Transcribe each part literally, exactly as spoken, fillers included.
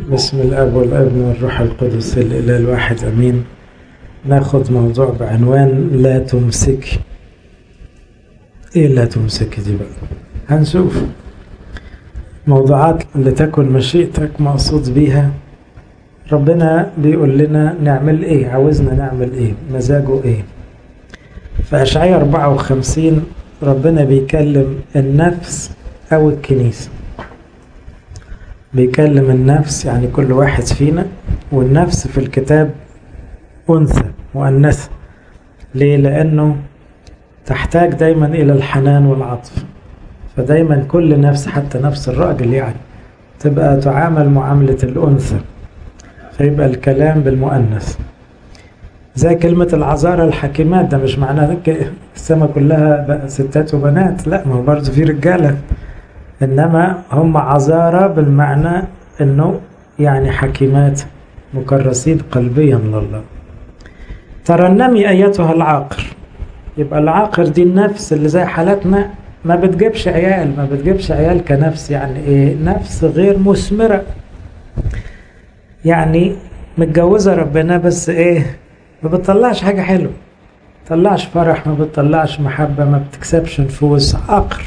بسم الاب والابن والروح القدس الاله الواحد امين. ناخد موضوع بعنوان لا تمسك. ايه لا تمسك دي بقى؟ هنشوف موضوعات لتكن مشيئتك مقصود بيها. ربنا بيقول لنا نعمل ايه، عاوزنا نعمل ايه، مزاجه ايه. في اشعياء أربعة وخمسين ربنا بيكلم النفس او الكنيسة، بيكلم النفس يعني كل واحد فينا، والنفس في الكتاب أنثى مؤنثة. ليه؟ لأنه تحتاج دايما إلى الحنان والعطف، فدايما كل نفس حتى نفس الراجل يعني تبقى تعامل معاملة الأنثى، فيبقى الكلام بالمؤنث. زي كلمة العذارى الحكيمات، ده مش معناه السماء كلها ستات وبنات، لا، ما هو برضه في رجالة، إنما هم عذارى بالمعنى إنه يعني حكيمات مكرسين قلبيا لله. ترنمي أيتها العاقر. يبقى العاقر دي النفس اللي زي حالتنا، ما بتجيبش عيال، ما بتجيبش عيال كنفس. يعني إيه؟ نفس غير مثمرة، يعني متجوزة ربنا بس إيه، ما بتطلعش حاجة حلوة، ما بتطلعش فرح، ما بتطلعش محبة، ما بتكسبش نفوس. عاقر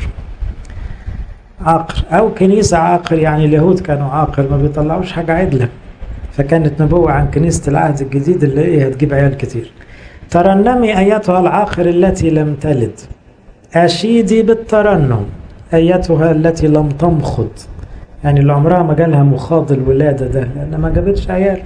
عاقر أو كنيسة عاقر، يعني اليهود كانوا عاقر، ما بيطلعوش حاجة عدلة. فكانت نبوة عن كنيسة العهد الجديد اللي إيه هتجيب عيال كتير. ترنمي أيتها العاقر التي لم تلد، أشيدي بالترنم أيتها التي لم تمخض، يعني اللي عمرها ما جالها مخاض الولادة ده، لأن ما جابتش عيال.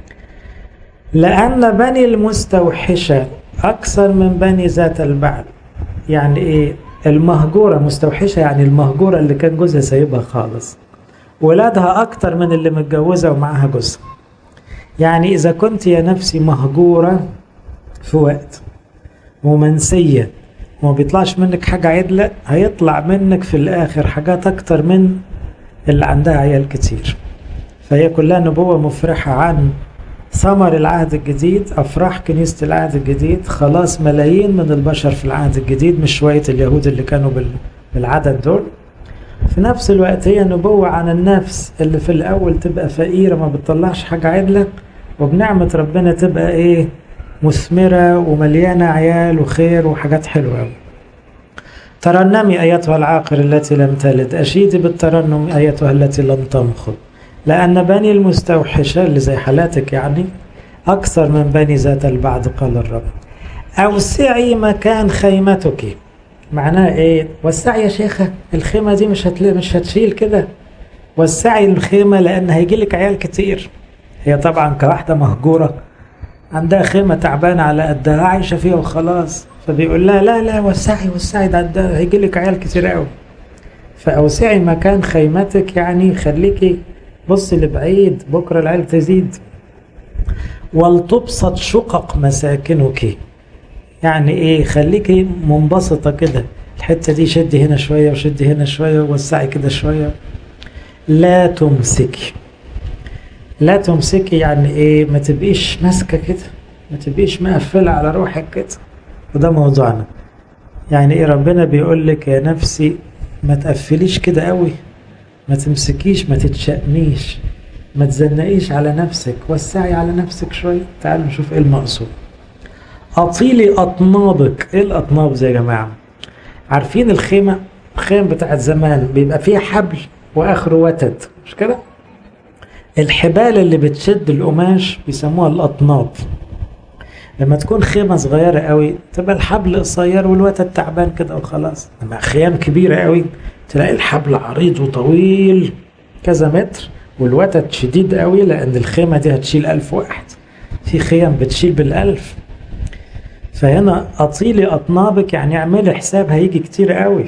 لأن بني المستوحشة أكثر من بني ذات البعل. يعني إيه؟ المهجورة مستوحشة، يعني المهجورة اللي كان جوزها سايبها خالص، ولادها أكتر من اللي متجوزة ومعها جوزها. يعني إذا كنت يا نفسي مهجورة في وقت ومنسية وما بيطلعش منك حاجة عدلة، هيطلع منك في الآخر حاجات أكتر من اللي عندها عيال كتير. فهي كلها نبوة مفرحة عن ثمر العهد الجديد، أفراح كنيسة العهد الجديد، خلاص ملايين من البشر في العهد الجديد، مش شوية اليهود اللي كانوا بالعدد دول. في نفس الوقت هي نبوة عن النفس اللي في الأول تبقى فقيرة ما بتطلعش حاجة عدلة، وبنعمة ربنا تبقى إيه، مثمرة ومليانة عيال وخير وحاجات حلوة. ترنمي أيتها العاقر التي لم تلد، أشيدي بالترنم أيتها التي لم تمخض، لأن بني المستوحشة اللي زي حالاتك يعني أكثر من بني ذات البعد، قال الرب. أوسعي مكان خيمتك. معناها إيه؟ وسعي يا شيخة، الخيمة دي مش هتل... مش هتشيل كده. وسعي الخيمة لأن هيجيلك عيال كتير. هي طبعا كواحدة مهجورة عندها خيمة تعبانة على قدها عايشة فيها وخلاص، فبيقول لها لا لا وسعي وسعي، ده, ده هيجيلك عيال كتير قوي. فأوسعي مكان خيمتك، يعني خليكي بصي لبعيد، بكرة العيال تزيد. ولتبسط شقق مساكنك، يعني ايه، خليكي منبسطة كده، الحتة دي شدي هنا شوية وشدي هنا شوية ووسعي كده شوية. لا تمسكي. لا تمسكي يعني ايه؟ ما تبقيش ماسكة كده، ما تبقيش مقفلة على روحك كده. وده موضوعنا. يعني ايه؟ ربنا بيقول لك يا نفسي ما تقفليش كده قوي، ما تمسكيش، ما تتشأميش، ما تزنقيش على نفسك، وسعي على نفسك شوية. تعالوا نشوف ايه المقصود. أطيلي أطنابك. إيه الأطناب زي يا جماعة؟ عارفين الخيمة؟ الخيم بتاعت زمان بيبقى فيها حبل وآخره وتد، مش كده؟ الحبال اللي بتشد القماش بيسموها الأطناب. لما تكون خيمة صغيرة قوي تبقى الحبل قصير والوتد تعبان كده وخلاص. لما خيام كبيرة قوي تلاقي الحبل عريض وطويل كذا متر، والوتد شديد قوي، لأن الخيمة دي هتشيل ألف واحد. في خيام بتشيل بالألف. فهنا أطيلي أطنابك يعني اعملي حساب هيجي كتير قوي.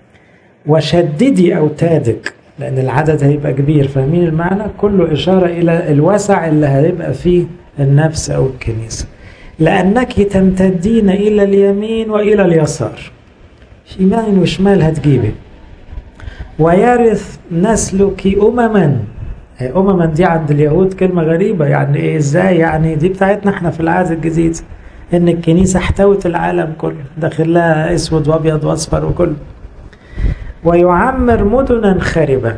وشددي أوتادك، لأن العدد هيبقى كبير. فاهمين المعنى؟ كله إشارة إلى الوسع اللي هيبقى فيه النفس أو الكنيسة. لأنك تمتدين إلى اليمين وإلى اليسار، يمين وشمال هتجيبي. ويرث نسلك أمما. أمما دي عند اليهود كلمة غريبة، يعني إيه؟ إزاي يعني؟ دي بتاعتنا إحنا في العهد الجديد، إن الكنيسة احتوت العالم كله، داخل لها أسود وأبيض وأصفر وكله. ويعمر مدنا خربة.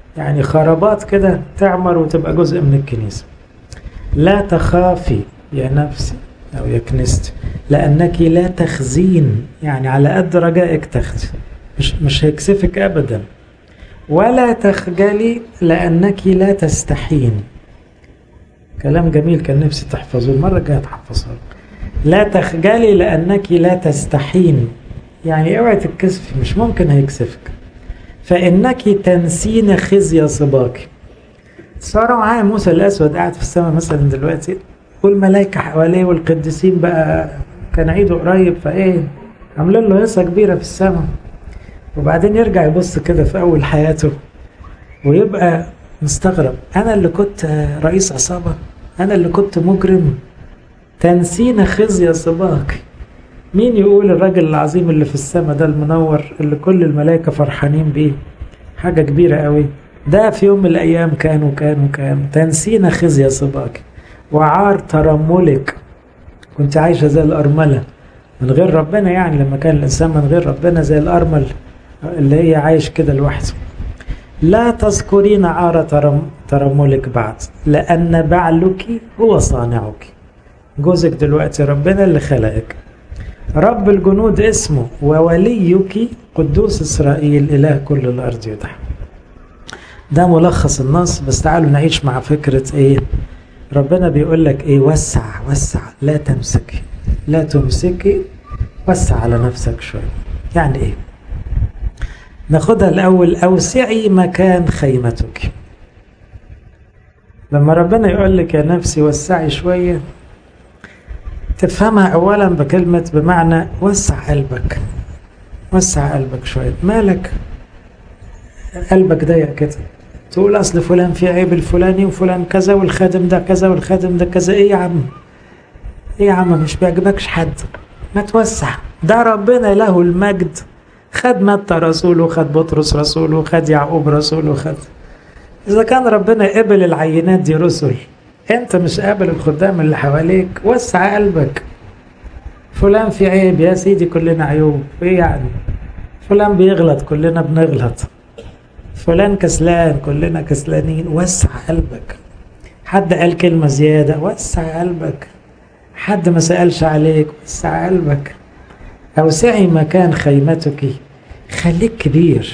يعني خرابات كده تعمر وتبقى جزء من الكنيسة. لا تخافي يا نفسي أو يا كنيستي لأنك لا تخزين، يعني على قد رجائك تخزي، مش, مش هيكسفك أبدا. ولا تخجلي لأنك لا تستحين. كلام جميل كان نفسي تحفظه، المرة الجاية تحفظه. لا تخجلي لأنك لا تستحين، يعني اوعي تتكسفي، مش ممكن هيكسفك. فإنك تنسين خزي صباك. صار معايا موسى الأسود قاعد في السماء مثلا دلوقتي، والملائكة حواليه والقديسين بقى كان عيده قريب، فإيه عملوا له هيصة كبيرة في السماء، وبعدين يرجع يبص كده في أول حياته ويبقى مستغرب، أنا اللي كنت رئيس عصابة، أنا اللي كنت مجرم. تنسين خزي صباك. مين يقول الراجل العظيم اللي في السماء ده المنور اللي كل الملائكة فرحانين بيه، حاجة كبيرة قوي، ده في يوم من الأيام كان وكان وكان. تنسين خزي صباك وعار ترملك. كنت عايشة زي الأرملة من غير ربنا، يعني لما كان الإنسان من غير ربنا زي الأرمل اللي هي عايش كده لوحده. لا تذكرين عار ترم ترملك بعد لأن بعلك هو صانعك. جوزك دلوقتي ربنا اللي خلقك، رب الجنود اسمه، ووليك قدوس إسرائيل إله كل الأرض يدعى. ده ملخص النص، بس تعالوا نعيش مع فكرة ايه. ربنا بيقول لك ايه، وسع وسع، لا تمسكي لا تمسكي، وسع على نفسك شوية. يعني ايه؟ ناخدها الأول. أوسعي مكان خيمتك. لما ربنا يقول لك يا نفسي وسعي شوية، تفهمها أولا بكلمة بمعنى وسع قلبك، وسع قلبك شوية. مالك قلبك ضيق كده؟ تقول أصل فلان في عيب الفلاني وفلان كذا والخادم ده كذا والخادم ده كذا. إيه يا عم؟ إيه يا عم مش بيعجبكش حد؟ ما توسع. ده ربنا له المجد خد متى رسوله، خد بطرس رسوله، خد يعقوب رسوله، خد. إذا كان ربنا قبل العينات دي رسل، أنت مش قابل الخدام اللي حواليك؟ وسع قلبك. فلان في عيب يا سيدي، كلنا عيوب. إيه يعني؟ فلان بيغلط، كلنا بنغلط. فلان كسلان، كلنا كسلانين. وسع قلبك. حد قال كلمة زيادة، وسع قلبك. حد ما سألش عليك، وسع قلبك. أوسعي مكان خيمتك. خليك كبير،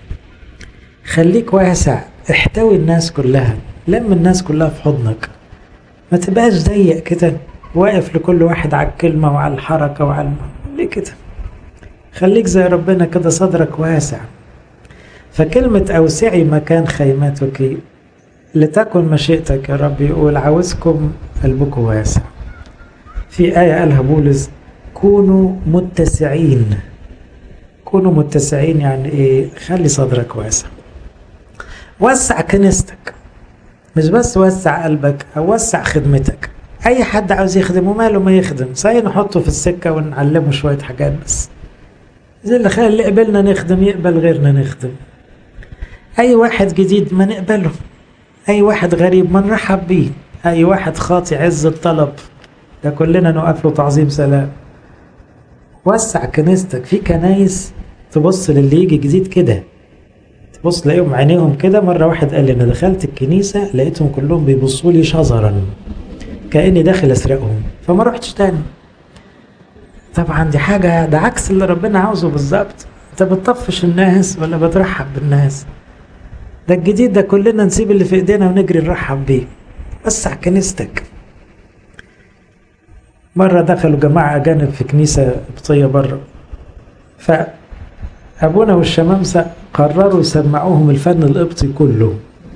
خليك واسع، احتوي الناس كلها، لم الناس كلها في حضنك. ما تبقاش ضيق كده واقف لكل واحد على الكلمة وعلى الحركة وعلى ليه كده. خليك زي ربنا كده، صدرك واسع. فكلمة أوسعي مكان خيمتك لتكن مشيئتك يا رب. يقول عاوزكم قلبكم واسع. في آية قالها بولس، كونوا متسعين. كونوا متسعين يعني ايه؟ خلي صدرك واسع. وسع كنيستك، مش بس وسع قلبك او وسع خدمتك. اي حد عاوز يخدم وماله ما يخدم، صحيح نحطه في السكة ونعلمه شوية حاجات، بس زي اللي خلي اللي قبلنا نخدم يقبل غيرنا نخدم. اي واحد جديد ما نقبله، اي واحد غريب ما نرحب بيه، اي واحد خاطي عز الطلب ده كلنا نقف له تعظيم سلام. وسع كنيستك. في كنايس تبص للي يجي جديد كده، تبص تلاقيهم عينيهم كده. مرة واحد قال لي انا دخلت الكنيسة لقيتهم كلهم بيبصوا لي شظرا كأني داخل اسرقهم، فما رحتش تاني. طبعا دي حاجة، ده عكس اللي ربنا عاوزه بالظبط. انت بتطفش الناس ولا بترحب بالناس؟ ده الجديد ده كلنا نسيب اللي في ايدينا ونجري نرحب بيه. وسع كنيستك. مرة دخلوا جماعة أجانب في كنيسة قبطية بره، فأبونا والشمامسة قرروا يسمعوهم الفن القبطي كله.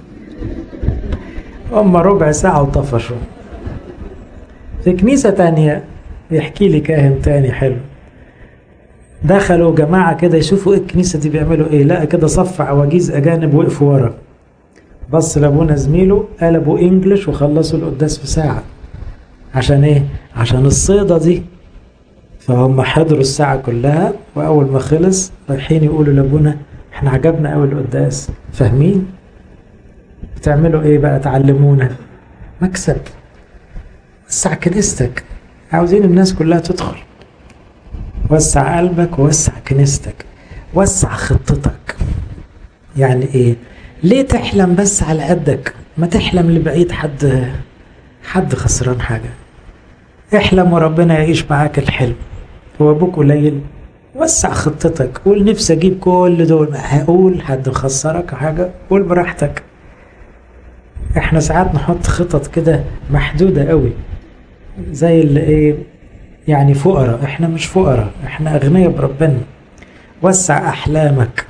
هم ربع ساعة وطفشوا. في كنيسة تانية يحكي لي كاهن تاني حلو، دخلوا جماعة كده يشوفوا ايه الكنيسة دي بيعملوا ايه، لقى كده صف عواجيز أجانب وقفوا ورا. بص لأبونا زميله قلبوا انجلش وخلصوا القداس في ساعة. عشان ايه؟ عشان الصيدة دي. فهم حضروا الساعة كلها، وأول ما خلص رايحين يقولوا لأبونا احنا عجبنا أول القداس. فاهمين؟ بتعملوا ايه بقى؟ تعلمونا. مكسب. وسع كنيستك. عاوزين الناس كلها تدخل. وسع قلبك ووسع كنيستك. وسع خطتك. يعني ايه؟ ليه تحلم بس على قدك؟ ما تحلم لبعيد، حد حد خسران حاجة. احلم وربنا يعيش معاك الحلم. هو ابوك قليل؟ وسع خطتك، قول نفسي اجيب كل دول، هقول حد خسرك حاجة؟ قول براحتك. احنا ساعات نحط خطط كده محدودة قوي، زي اللي ايه يعني فقراء. احنا مش فقراء، احنا اغنياء بربنا. وسع احلامك.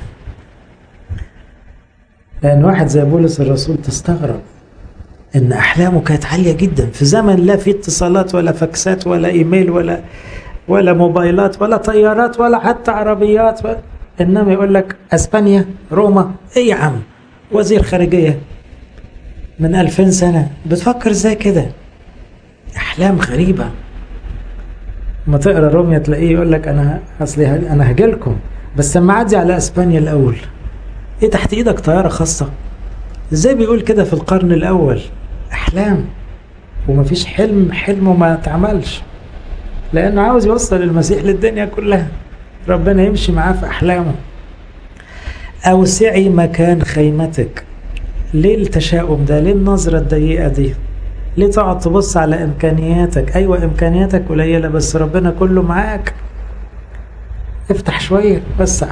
لان واحد زي بولس الرسول تستغرب ان احلامه كانت عالية جدا في زمن لا في اتصالات ولا فاكسات ولا ايميل ولا ولا موبايلات ولا طيارات ولا حتى عربيات ولا. انما يقول لك اسبانيا، روما، ايه يا عم، وزير خارجية من ألفين سنة، بتفكر ازاي كده؟ احلام غريبة. ما تقرا روميا تلاقيه يقول لك انا اصلي انا هجيلكم بس لما اعدي على اسبانيا الاول. ايه تحت ايدك طيارة خاصة؟ ازاي بيقول كده في القرن الاول؟ احلام. ومفيش حلم حلمه ما اتعملش، لانه عاوز يوصل المسيح للدنيا كلها. ربنا يمشي معاه في احلامه. اوسعي مكان خيمتك. ليه التشاؤم ده؟ ليه النظرة الضيقة دي؟ ليه تقعد تبص على امكانياتك؟ ايوه امكانياتك قليلة بس ربنا كله معاك. افتح شوية، وسع.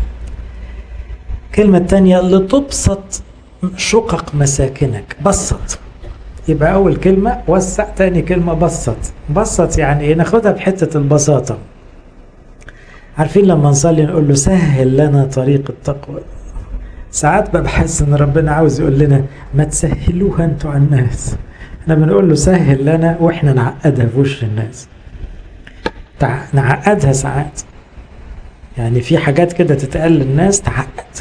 كلمة تانية، لتبسط شقق مساكنك. بسط. يبقى اول كلمة وسع، تاني كلمة بسط. بسط يعني ايه؟ ناخدها بحتة البساطة. عارفين لما نصلي نقول له سهل لنا طريق التقوى؟ ساعات بحس ان ربنا عاوز يقول لنا ما تسهلوها انتوا على الناس. احنا بنقول له سهل لنا واحنا نعقدها في وش الناس. تع... نعقدها ساعات، يعني في حاجات كده تتقال للناس تعقد.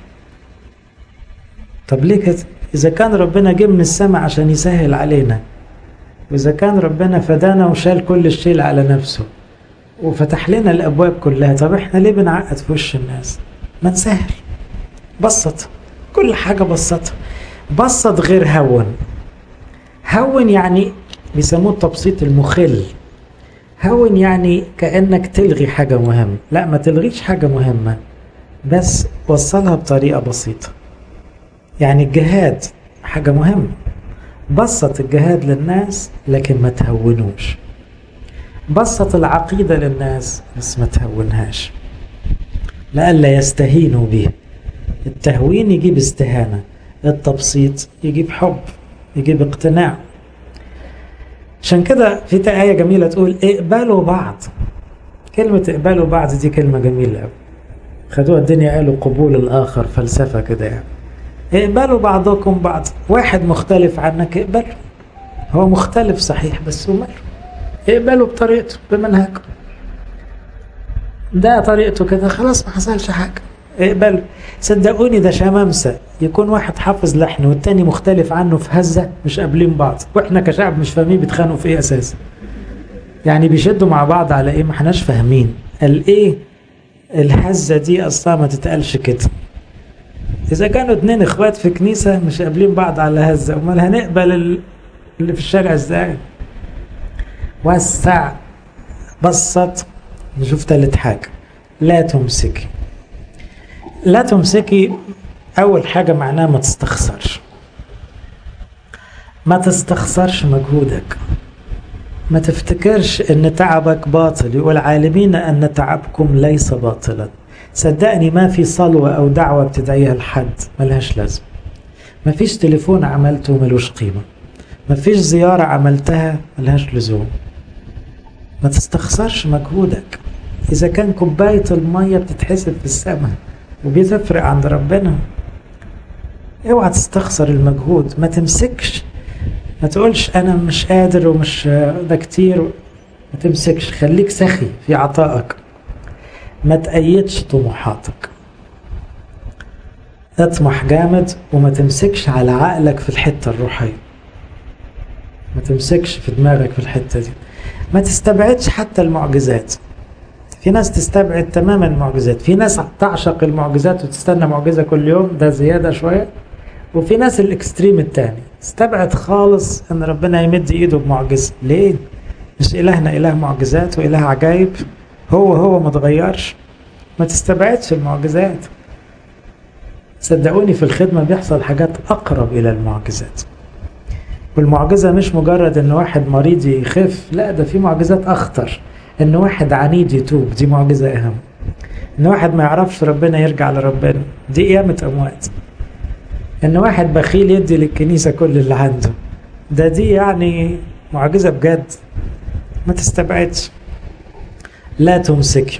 طب ليه كده؟ اذا كان ربنا جه من السماء عشان يسهل علينا، واذا كان ربنا فدانا وشال كل الشيل على نفسه وفتح لنا الابواب كلها، طب احنا ليه بنعقد في وش الناس؟ ما تسهل، بسط كل حاجة. بسط بسط غير هون. هون يعني بيسموه التبسيط المخل. هون يعني كأنك تلغي حاجة مهمة. لا، ما تلغيش حاجة مهمة، بس وصلها بطريقة بسيطة. يعني الجهاد حاجة مهمة، بسط الجهاد للناس لكن ما تهونوش. بسط العقيدة للناس بس ما تهونهاش، لألا يستهينوا به. التهوين يجيب استهانة، التبسيط يجيب حب، يجيب اقتناع. عشان كده في آية جميلة تقول اقبلوا بعض. كلمة اقبلوا بعض دي كلمة جميلة قوي، خدوها الدنيا قالوا قبول الآخر، فلسفة كده يعني. اقبلوا بعضكم بعض. واحد مختلف عنك اقبله، هو مختلف صحيح بس هو ماله. اقبله بطريقته بمنهجه، ده طريقته كده خلاص ما حصلش حاجة. اقبل. صدقوني ده شمامسة يكون واحد حافظ لحن والتاني مختلف عنه في هزة، مش قابلين بعض، واحنا كشعب مش فاهمين بيتخانقوا في ايه اساسا. يعني بيشدوا مع بعض على ايه؟ ما احناش فاهمين. قال ايه الهزة دي اصلا؟ ما تتقالش كده. اذا كانوا اتنين اخوات في كنيسة مش قابلين بعض على هزة، امال هنقبل اللي في الشارع ازاي؟ وسع، بسط. نشوف تالت حاجة، لا تمسكي. لا تمسكي أول حاجة معناها ما تستخسرش. ما تستخسرش مجهودك. ما تفتكرش أن تعبك باطل. يقول عالمين أن تعبكم ليس باطلا. صدقني ما في صلوة أو دعوة بتدعيها لحد ملهاش لازم. ما فيش تليفون عملته ملوش قيمة. ما فيش زيارة عملتها ملهاش لزوم. ما تستخسرش مجهودك. إذا كان كوباية المية بتتحسب في السماء وبيتفرق عند ربنا، اوعى تستخسر المجهود. ما تمسكش، ما تقولش انا مش قادر ومش ده كتير. ما تمسكش، خليك سخي في عطائك. ما تأيدش طموحاتك. اطمح جامد وما تمسكش على عقلك في الحتة الروحية. ما تمسكش في دماغك في الحتة دي. ما تستبعدش حتى المعجزات. في ناس تستبعد تماما المعجزات، في ناس تعشق المعجزات وتستنى معجزة كل يوم، ده زيادة شوية. وفي ناس الاكستريم التاني استبعد خالص ان ربنا يمد ايده بمعجزة. ليه؟ مش الهنا اله معجزات واله عجائب؟ هو هو ما تغيرش. ما تستبعدش المعجزات. صدقوني في الخدمة بيحصل حاجات أقرب إلى المعجزات، والمعجزة مش مجرد إن واحد مريض يخف، لا ده في معجزات أخطر، إن واحد عنيد يتوب، دي معجزة أهم. إن واحد ما يعرفش ربنا يرجع لربنا، دي قيامة أموات. إن واحد بخيل يدي للكنيسة كل اللي عنده، ده دي يعني معجزة بجد ما تستبعدش. لا تمسك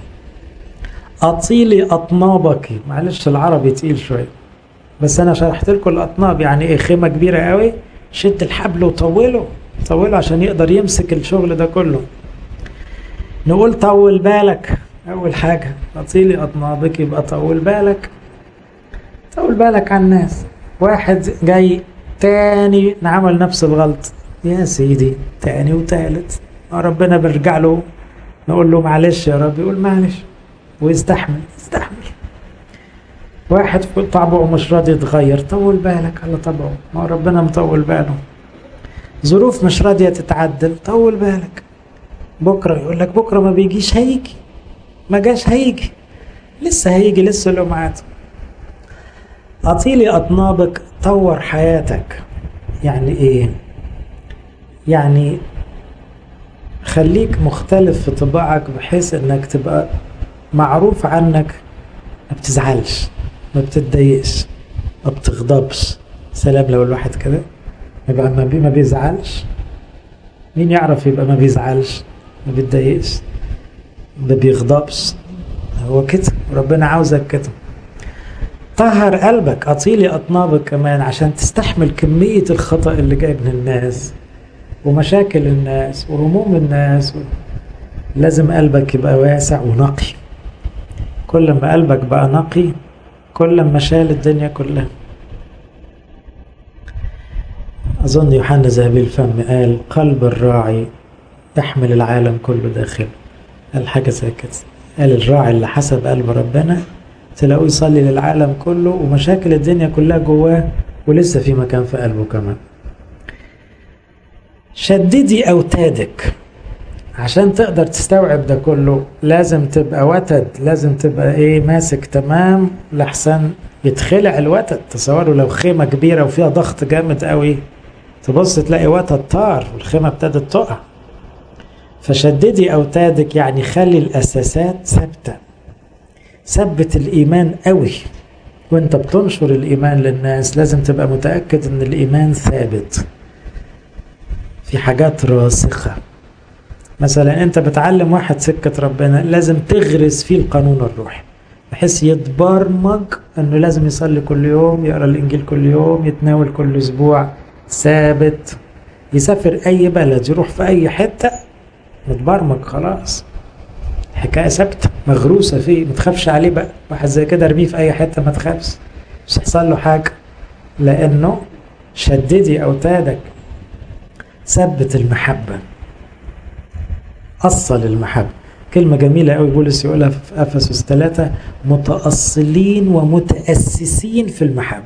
أطيلي أطنابك، معلش العربي تقيل شوية بس أنا شرحت لكم الأطناب يعني إيه، خيمة كبيرة قوي، شد الحبل وطوله طوله عشان يقدر يمسك الشغل ده كله. نقول طول بالك، أول حاجة أطيلي أطنابك يبقى طول بالك، طول بالك على الناس. واحد جاي تاني نعمل نفس الغلط، يا سيدي تاني وتالت، ربنا بيرجع له نقول له معلش يا رب، يقول معلش ويستحمل يستحمل. واحد طبعه مش راضي يتغير، طول بالك على طبعه، ما ربنا مطول باله. ظروف مش راضية تتعدل، طول بالك، بكرة يقول لك بكرة ما بيجيش، هيجي، ما جاش هيجي، لسه هيجي، لسه له ميعاد. أطيلي أطنابك، طور حياتك. يعني إيه؟ يعني خليك مختلف في طباعك بحيث إنك تبقى معروف عنك ما بتزعلش، ما بتتضايقش، ما بتغضبش. سلام لو الواحد كده يبقى ما بيزعلش. مين يعرف يبقى ما بيزعلش، ما بيتضايقش، ما بيغضبش؟ هو كده، ربنا عاوزك كده. طهر قلبك، أطيلي أطنابك كمان عشان تستحمل كمية الخطأ اللي جاي من الناس ومشاكل الناس ورموم الناس. لازم قلبك يبقى واسع ونقي. كل ما قلبك بقى نقي كل ما شال الدنيا كلها. أظن يوحنا ذهبي الفم قال قلب الراعي يحمل العالم كله داخله، قال حاجة زي كده، قال الراعي اللي حسب قلب ربنا تلاقوه يصلي للعالم كله ومشاكل الدنيا كلها جواه ولسه في مكان في قلبه كمان. شددي أوتادك، عشان تقدر تستوعب ده كله لازم تبقى وتد، لازم تبقى ايه، ماسك تمام لحسن يتخلع الوتد. تصوروا لو خيمة كبيرة وفيها ضغط جامد قوي، تبص تلاقي وتد طار والخيمة ابتدت تقع. فشددي أوتادك يعني خلي الأساسات ثابتة، ثبت الإيمان قوي. وانت بتنشر الإيمان للناس لازم تبقى متأكد ان الإيمان ثابت في حاجات راسخة. مثلا انت بتعلم واحد سكة ربنا، لازم تغرس فيه القانون الروحي بحيث يتبرمج انه لازم يصلي كل يوم، يقرأ الانجيل كل يوم، يتناول كل اسبوع، ثابت. يسافر اي بلد، يروح في اي حتة، متبرمج خلاص، حكاية ثابتة مغروسة فيه، متخافش عليه بقى. واحد زي كده ارميه في اي حتة ما تخافش، مش هيحصل له حاجة، لانه شددي اوتادك، ثبت المحبة، أصل المحبة. كلمة جميلة قوي بولس يقولها في أفسس ثلاثة، متأصلين ومتأسسين في المحبة.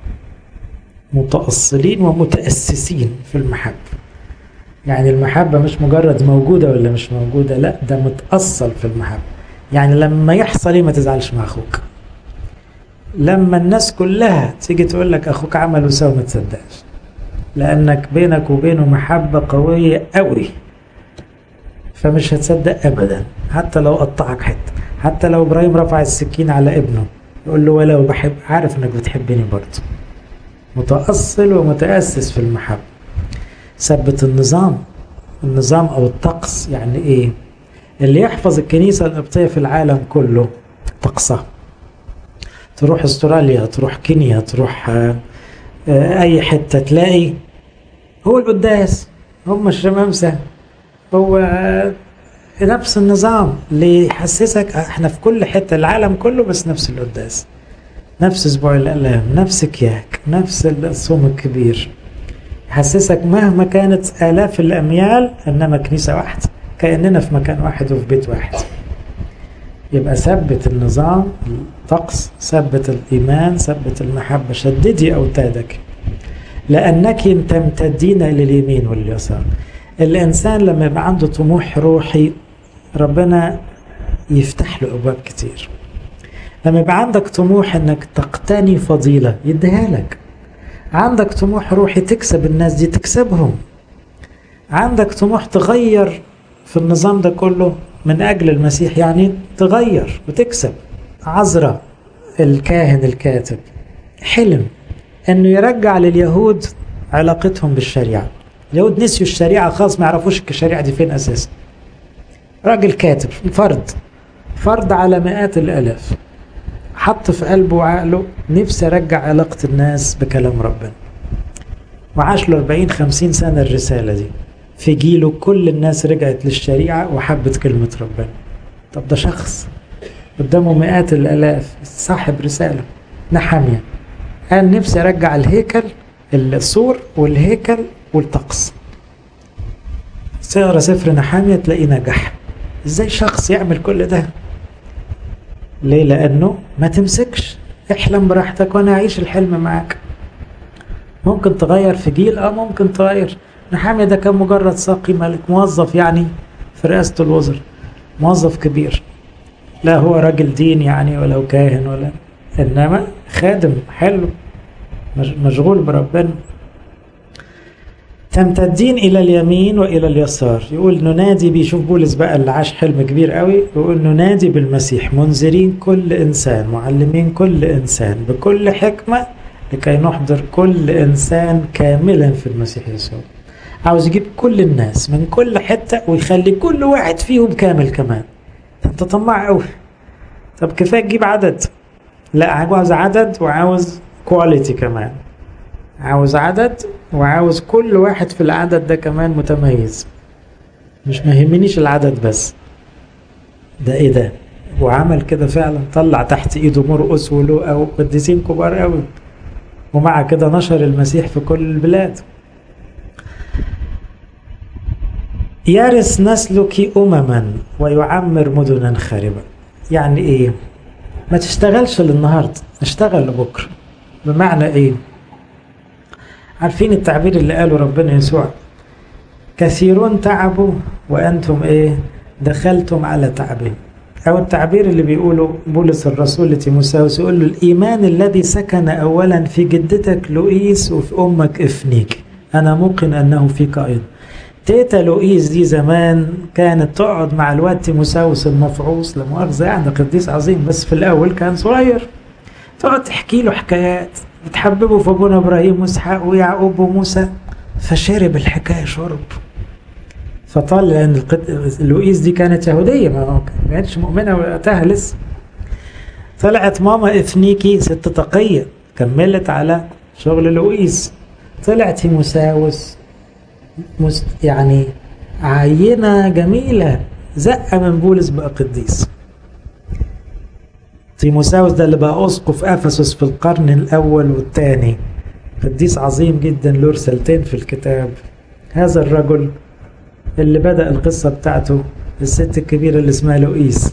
متأصلين ومتأسسين في المحبة، يعني المحبة مش مجرد موجودة ولا مش موجودة، لا ده متأصل في المحبة. يعني لما يحصل ايه ما تزعلش مع أخوك، لما الناس كلها تيجي تقول لك أخوك عمل وسوى ما تصدقش، لأنك بينك وبينه محبة قوية قوي، فمش هتصدق أبدا. حتى لو قطعك حتى، حتى لو إبراهيم رفع السكين على ابنه يقول له ولو بحب، عارف إنك بتحبني برضه. متأصل ومتأسس في المحبة. ثبت النظام، النظام أو الطقس. يعني إيه؟ اللي يحفظ الكنيسة القبطية في العالم كله طقسها. تروح استراليا، تروح كينيا، تروح أي حتة تلاقي هو القداس، هم الشمامسة، هو نفس النظام اللي يحسسك احنا في كل حتة العالم كله، بس نفس القداس، نفس اسبوع الالام، نفس كياك، نفس الصوم الكبير، يحسسك مهما كانت آلاف الأميال انما كنيسة واحدة، كأننا في مكان واحد وفي بيت واحد. يبقى ثبت النظام، الطقس، ثبت الإيمان، ثبت المحبة. شددي أوتادك لأنك تمتدين لليمين واليسار. الإنسان لما يبقى عنده طموح روحي ربنا يفتح له أبواب كتير. لما يبقى عندك طموح انك تقتني فضيلة يديها لك. عندك طموح روحي تكسب الناس دي تكسبهم. عندك طموح تغير في النظام ده كله من أجل المسيح، يعني تغير وتكسب. عذرا الكاهن الكاتب حلم أنه يرجع لليهود علاقتهم بالشريعة. اليهود نسيوا الشريعة خالص، ما يعرفوش الشريعة دي فين أساسا. راجل كاتب فرد فرد على مئات الآلاف، حط في قلبه وعقله نفسي أرجع علاقة الناس بكلام ربنا، وعاش له أربعين خمسين سنة الرسالة دي. في جيله كل الناس رجعت للشريعة وحبت كلمة ربنا. طب ده شخص قدامه مئات الآلاف صاحب رسالة. نحمية قال نفسي أرجع الهيكل، السور والهيكل والطقس. سيقرأ سفر نحمية تلاقيه نجح. ازاي شخص يعمل كل ده؟ ليه؟ لأنه ما تمسكش، احلم براحتك وانا اعيش الحلم معاك. ممكن تغير في جيل، اه ممكن تغير. نحمية ده كان مجرد ساقي ملك، موظف يعني في رئاسة الوزراء، موظف كبير، لا هو راجل دين يعني ولا كاهن ولا، انما خادم حلو مشغول بربنا. تمتدين الى اليمين والى اليسار. يقول ننادي، بيشوف بولس بقى اللي عاش حلم كبير قوي، يقول ننادي بالمسيح منذرين كل انسان، معلمين كل انسان بكل حكمة لكي نحضر كل انسان كاملا في المسيح يسوع. عاوز يجيب كل الناس من كل حتة ويخلي كل واحد فيهم كامل كمان. انت طماع قوي. طب كفاية تجيب عدد؟ لا، عاوز عدد وعاوز كواليتي كمان. عاوز عدد وعاوز كل واحد في العدد ده كمان متميز. مش مهمنيش العدد بس. ده ايه ده؟ وعمل كده فعلا، طلع تحت ايده مرقس ولوقا وقديسين كبار قوي، ومع كده نشر المسيح في كل البلاد. يرث نسلك أمما ويعمر مدنا خاربة. يعني ايه؟ ما تشتغلش للنهاردة، اشتغل لبكرة. بمعنى ايه؟ عارفين التعبير اللي قاله ربنا يسوع؟ كثيرون تعبوا وأنتم ايه؟ دخلتم على تعبين. أو التعبير اللي بيقوله بولس الرسول لتيموثاوس، يقول له الإيمان الذي سكن أولا في جدتك لوئيس وفي أمك إفنيك أنا موقن أنه فيك أيضا. تيتا لوئيس دي زمان كانت تقعد مع الواد تيموثاوس المفعوص، لا مؤاخذة يعني قديس عظيم بس في الأول كان صغير، تقعد تحكي له حكايات بتحببه في أبونا إبراهيم وإسحاق ويعقوب وموسى، فشرب الحكاية شرب. فطال، لأن لوئيس دي كانت يهودية، ما كانتش مؤمنة وقتها لسه. طلعت ماما إفنيكي ست تقية كملت على شغل لوئيس. طلعت تيموثاوس يعني عينة جميلة، زقة من بولس بقى قديس. تيموثاوس ده اللي بقى أسقف أفسس في القرن الأول والثاني، قديس عظيم جدا له رسالتين في الكتاب. هذا الرجل اللي بدأ القصة بتاعته الست الكبيرة اللي اسمها لوئيس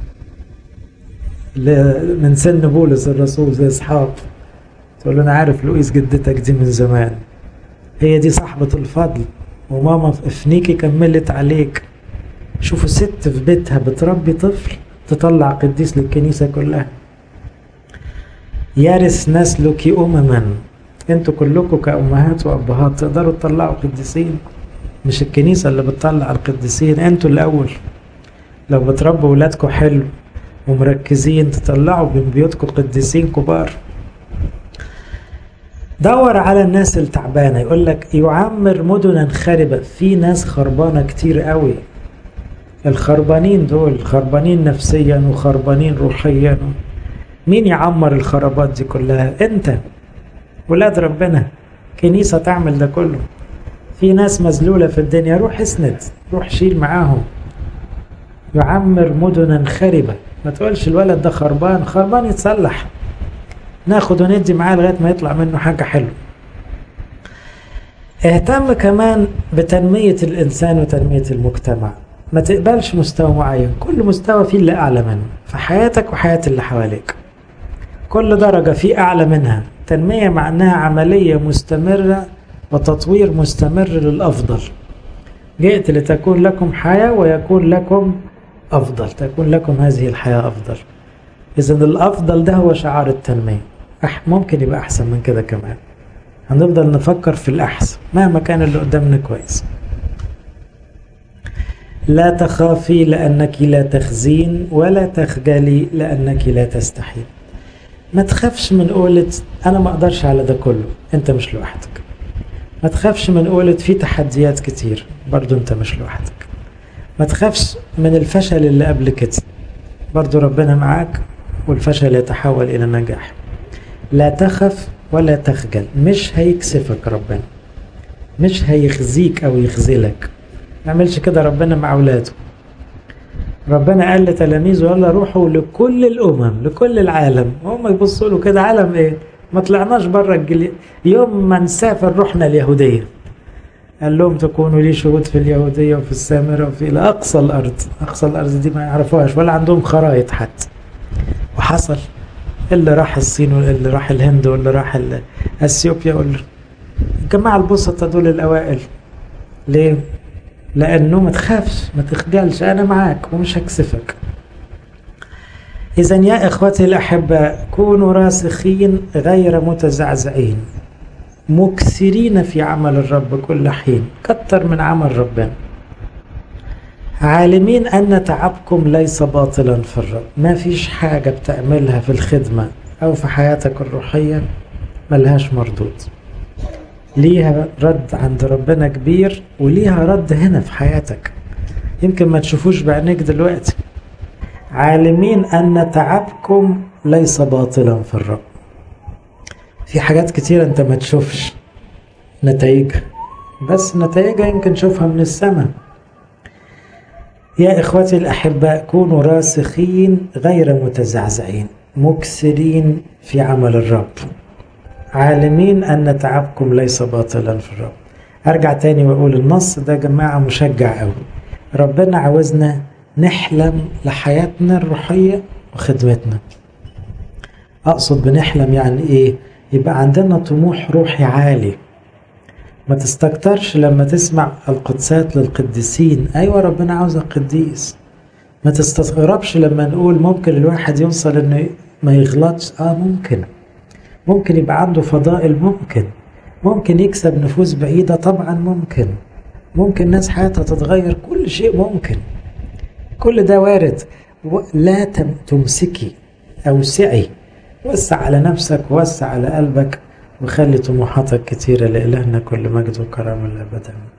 من سن بولس الرسول زي أصحاب، تقول له أنا عارف لوئيس جدتك دي من زمان، هي دي صاحبة الفضل، وماما في إفنيكي كملت عليك. شوفوا ست في بيتها بتربي طفل تطلع قديس للكنيسة كلها. يرث نسلك أمما. انتوا كلكم كأمهات وأبهات تقدروا تطلعوا قديسين، مش الكنيسة اللي بتطلع القديسين، انتوا الأول. لو بتربوا ولادكم حلو ومركزين تطلعوا من بيوتكم قديسين كبار. دور على الناس التعبانة، يقول لك يعمر مدنا خربة. في ناس خربانة كتير قوي. الخربانين دول خربانين نفسيا وخربانين روحيا. مين يعمر الخرابات دي كلها؟ انت ولاد ربنا، كنيسة تعمل ده كله. في ناس مذلولة في الدنيا، روح اسند، روح شيل معاهم. يعمر مدنا خربة. ما تقولش الولد ده خربان، خربان يتصلح، ناخد وندي معاه لغاية ما يطلع منه حاجة حلوة. اهتم كمان بتنمية الإنسان وتنمية المجتمع. ما تقبلش مستوى معين، كل مستوى فيه اللي أعلى منه في حياتك وحياة اللي حواليك. كل درجة فيه أعلى منها. تنمية معناها عملية مستمرة وتطوير مستمر للأفضل. جئت لتكون لكم حياة ويكون لكم أفضل، تكون لكم هذه الحياة أفضل. إذا الأفضل ده هو شعار التنمية. أح ممكن يبقى أحسن من كده كمان، هنفضل نفكر في الأحسن مهما كان اللي قدامنا كويس. لا تخافي لأنك لا تخزين، ولا تخجلي لأنك لا تستحي. ما تخافش من قولة أنا ما أقدرش على ده كله، أنت مش لوحدك. ما تخافش من قولة في تحديات كتير، برضو أنت مش لوحدك. ما تخافش من الفشل اللي قبل كده، برضو ربنا معاك والفشل يتحول إلى نجاح. لا تخف ولا تخجل، مش هيكسفك ربنا، مش هيخزيك أو يخزلك. ما يعملش كده ربنا مع أولاده. ربنا قال لتلاميذه يلا روحوا لكل الأمم، لكل العالم، وهم يبصوا له كده عالم إيه؟ ما طلعناش بره الجليل. يوم ما نسافر رحنا اليهودية، قال لهم تكونوا لي شهود في اليهودية وفي السامرة وفي إلى أقصى الأرض. أقصى الأرض دي ما يعرفوهاش ولا عندهم خرائط حتى. وحصل اللي راح الصين واللي راح الهند واللي راح اثيوبيا واللي الجماعة البسطة دول الأوائل. ليه؟ لأنه ما تخافش ما تخجلش، أنا معاك ومش هكسفك. إذن يا إخوتي الأحباء كونوا راسخين غير متزعزعين، مكثرين في عمل الرب كل حين، كتر من عمل ربنا، عالمين أن تعبكم ليس باطلا في الرب. ما فيش حاجة بتعملها في الخدمة أو في حياتك الروحية ملهاش مردود، ليها رد عند ربنا كبير، وليها رد هنا في حياتك يمكن ما تشوفوش بعينيك دلوقتي. عالمين أن تعبكم ليس باطلا في الرب. في حاجات كتير أنت ما تشوفش نتائجها، بس نتائجها يمكن تشوفها من السماء. يا إخوتي الأحباء كونوا راسخين غير متزعزعين، مكثرين في عمل الرب، عالمين أن تعبكم ليس باطلا في الرب. أرجع تاني وأقول النص ده جماعة مشجع أوي. ربنا عاوزنا نحلم لحياتنا الروحية وخدمتنا. أقصد بنحلم يعني إيه؟ يبقى عندنا طموح روحي عالي. ما تستكترش لما تسمع القدسات للقديسين، أيوة ربنا عاوزك قديس. ما تستغربش لما نقول ممكن الواحد يوصل إنه ما يغلطش، آه ممكن. ممكن يبقى عنده فضائل، ممكن. ممكن يكسب نفوس بعيدة، طبعا ممكن. ممكن ناس حياتها تتغير، كل شيء ممكن. كل ده وارد. لا تمسكي، أوسعي، وسع على نفسك ووسع على قلبك، وخلي طموحاتك كتيرة. لإلهنا كل مجد وكرامة الأبد.